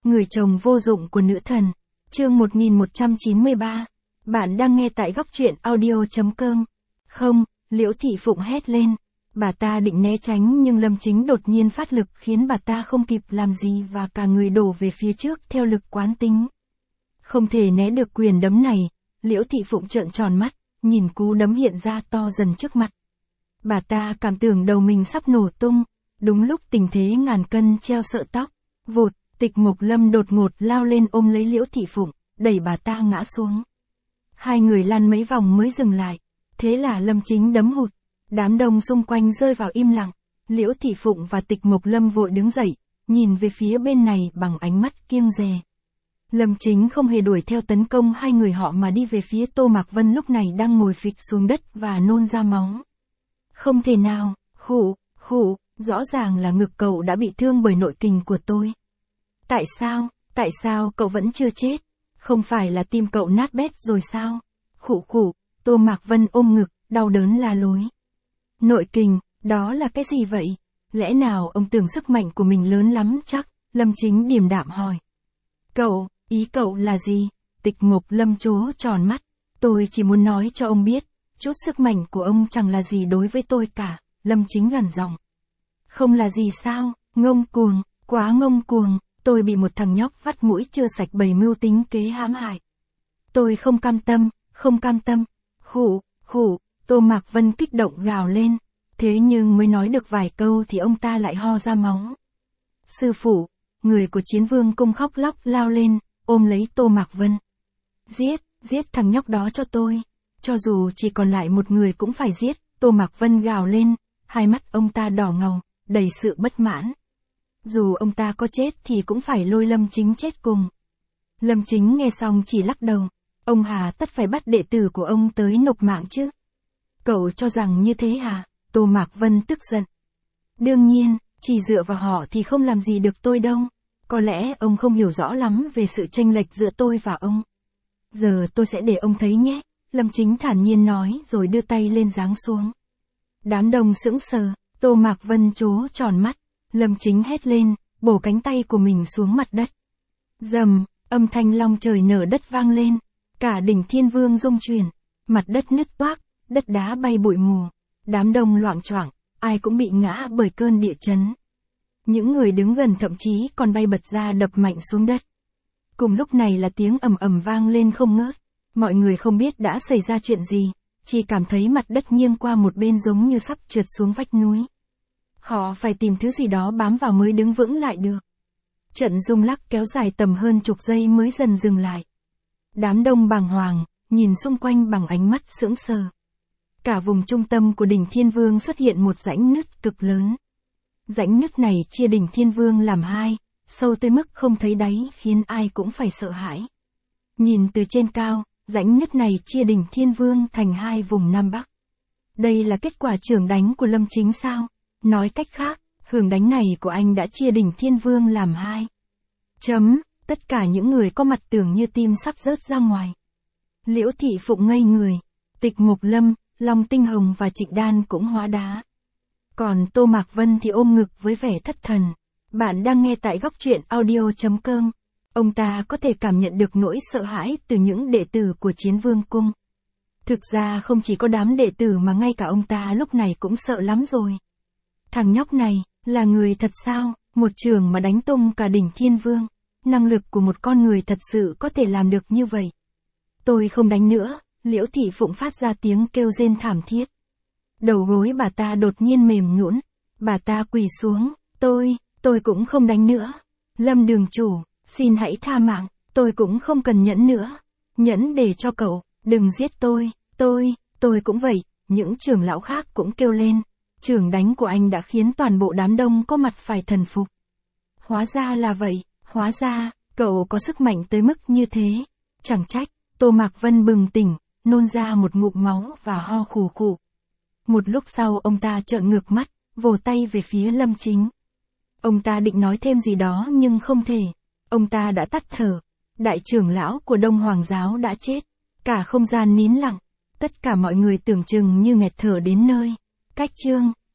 Người chồng vô dụng của nữ thần. Chương 1193. Bạn đang nghe tại góc truyện audio.com. Không, Liễu Thị Phụng hét lên. Bà ta định né tránh nhưng Lâm Chính đột nhiên phát lực khiến bà ta không kịp làm gì và cả người đổ về phía trước theo lực quán tính. Không thể né được quyền đấm này, Liễu Thị Phụng trợn tròn mắt, nhìn cú đấm hiện ra to dần trước mặt. Bà ta cảm tưởng đầu mình sắp nổ tung, đúng lúc tình thế ngàn cân treo sợi tóc. Vụt, Tịch Mộc Lâm đột ngột lao lên ôm lấy Liễu Thị Phụng, đẩy bà ta ngã xuống. Hai người lăn mấy vòng mới dừng lại, thế là Lâm Chính đấm hụt. Đám đông xung quanh rơi vào im lặng, Liễu Thị Phụng và Tịch Mộc Lâm vội đứng dậy, nhìn về phía bên này bằng ánh mắt kiêng dè. Lâm Chính không hề đuổi theo tấn công hai người họ mà đi về phía Tô Mạc Vân lúc này đang ngồi phịch xuống đất và nôn ra máu. Không thể nào, khụ, rõ ràng là ngực cậu đã bị thương bởi nội kình của tôi. Tại sao cậu vẫn chưa chết? Không phải là tim cậu nát bét rồi sao? Khụ, Tô Mạc Vân ôm ngực, đau đớn la lối. Nội kình, đó là cái gì vậy? Lẽ nào ông tưởng sức mạnh của mình lớn lắm chắc? Lâm Chính điềm đạm hỏi. Ý cậu là gì? Tịch Mộc Lâm trố tròn mắt. Tôi chỉ muốn nói cho ông biết, chút sức mạnh của ông chẳng là gì đối với tôi cả. Lâm Chính gằn giọng. Không là gì sao? Ngông cuồng, quá ngông cuồng. Tôi bị một thằng nhóc vắt mũi chưa sạch bày mưu tính kế hãm hại. Tôi không cam tâm. Khụ, Tô Mạc Vân kích động gào lên. Thế nhưng mới nói được vài câu thì ông ta lại ho ra máu. Sư phụ, người của Chiến Vương Cung khóc lóc lao lên, ôm lấy Tô Mạc Vân. Giết thằng nhóc đó cho tôi. Cho dù chỉ còn lại một người cũng phải giết, Tô Mạc Vân gào lên, hai mắt ông ta đỏ ngầu, đầy sự bất mãn. Dù ông ta có chết thì cũng phải lôi Lâm Chính chết cùng. Lâm Chính nghe xong chỉ lắc đầu, ông hà tất phải bắt đệ tử của ông tới nộp mạng chứ. Cậu cho rằng như thế hả? Tô Mạc Vân tức giận. Đương nhiên, chỉ dựa vào họ thì không làm gì được tôi đâu. Có lẽ ông không hiểu rõ lắm về sự chênh lệch giữa tôi và ông. Giờ tôi sẽ để ông thấy nhé, Lâm Chính thản nhiên nói rồi đưa tay lên giáng xuống. Đám đông sững sờ, Tô Mạc Vân trố tròn mắt, Lâm Chính hét lên, bổ cánh tay của mình xuống mặt đất. Rầm, âm thanh long trời nở đất vang lên, cả đỉnh Thiên Vương rung chuyển, mặt đất nứt toác, đất đá bay bụi mù, đám đông loạng choạng, ai cũng bị ngã bởi cơn địa chấn. Những người đứng gần thậm chí còn bay bật ra đập mạnh xuống đất. Cùng lúc này là tiếng ầm ầm vang lên không ngớt, mọi người không biết đã xảy ra chuyện gì, chỉ cảm thấy mặt đất nghiêng qua một bên giống như sắp trượt xuống vách núi. Họ phải tìm thứ gì đó bám vào mới đứng vững lại được. Trận rung lắc kéo dài tầm hơn chục giây mới dần dừng lại. Đám đông bàng hoàng, nhìn xung quanh bằng ánh mắt sững sờ. Cả vùng trung tâm của đỉnh Thiên Vương xuất hiện một rãnh nứt cực lớn. Rãnh nứt này chia đỉnh Thiên Vương làm hai, sâu tới mức không thấy đáy khiến ai cũng phải sợ hãi. Nhìn từ trên cao, rãnh nứt này chia đỉnh Thiên Vương thành hai vùng Nam Bắc. Đây là kết quả chưởng đánh của Lâm Chính sao? Nói cách khác, hưởng đánh này của anh đã chia đỉnh Thiên Vương làm hai. Tất cả những người có mặt tưởng như tim sắp rớt ra ngoài. Liễu Thị Phụng ngây người, Tịch Mộc Lâm, Long Tinh Hồng và Trịnh Đan cũng hóa đá. Còn Tô Mạc Vân thì ôm ngực với vẻ thất thần. Bạn đang nghe tại góc truyện audio.com. Ông ta có thể cảm nhận được nỗi sợ hãi từ những đệ tử của Chiến Vương Cung. Thực ra không chỉ có đám đệ tử mà ngay cả ông ta lúc này cũng sợ lắm rồi. Thằng nhóc này, là người thật sao? Một chưởng mà đánh tung cả đỉnh Thiên Vương. Năng lực của một con người thật sự có thể làm được như vậy. Tôi không đánh nữa, Liễu Thị Phụng phát ra tiếng kêu rên thảm thiết. Đầu gối bà ta đột nhiên mềm nhũn, bà ta quỳ xuống, tôi cũng không đánh nữa. Lâm đường chủ, xin hãy tha mạng, tôi cũng không cần nhẫn nữa. Nhẫn để cho cậu, đừng giết tôi cũng vậy, những trưởng lão khác cũng kêu lên. Chưởng đánh của anh đã khiến toàn bộ đám đông có mặt phải thần phục. Hóa ra là vậy, hóa ra, cậu có sức mạnh tới mức như thế. Chẳng trách, Tô Mạc Vân bừng tỉnh, nôn ra một ngụm máu và ho khù. Một lúc sau ông ta trợn ngược mắt, vồ tay về phía Lâm Chính. Ông ta định nói thêm gì đó nhưng không thể. Ông ta đã tắt thở. Đại trưởng lão của Đông Hoàng giáo đã chết. Cả không gian nín lặng. Tất cả mọi người tưởng chừng như nghẹt thở đến nơi. Cách chương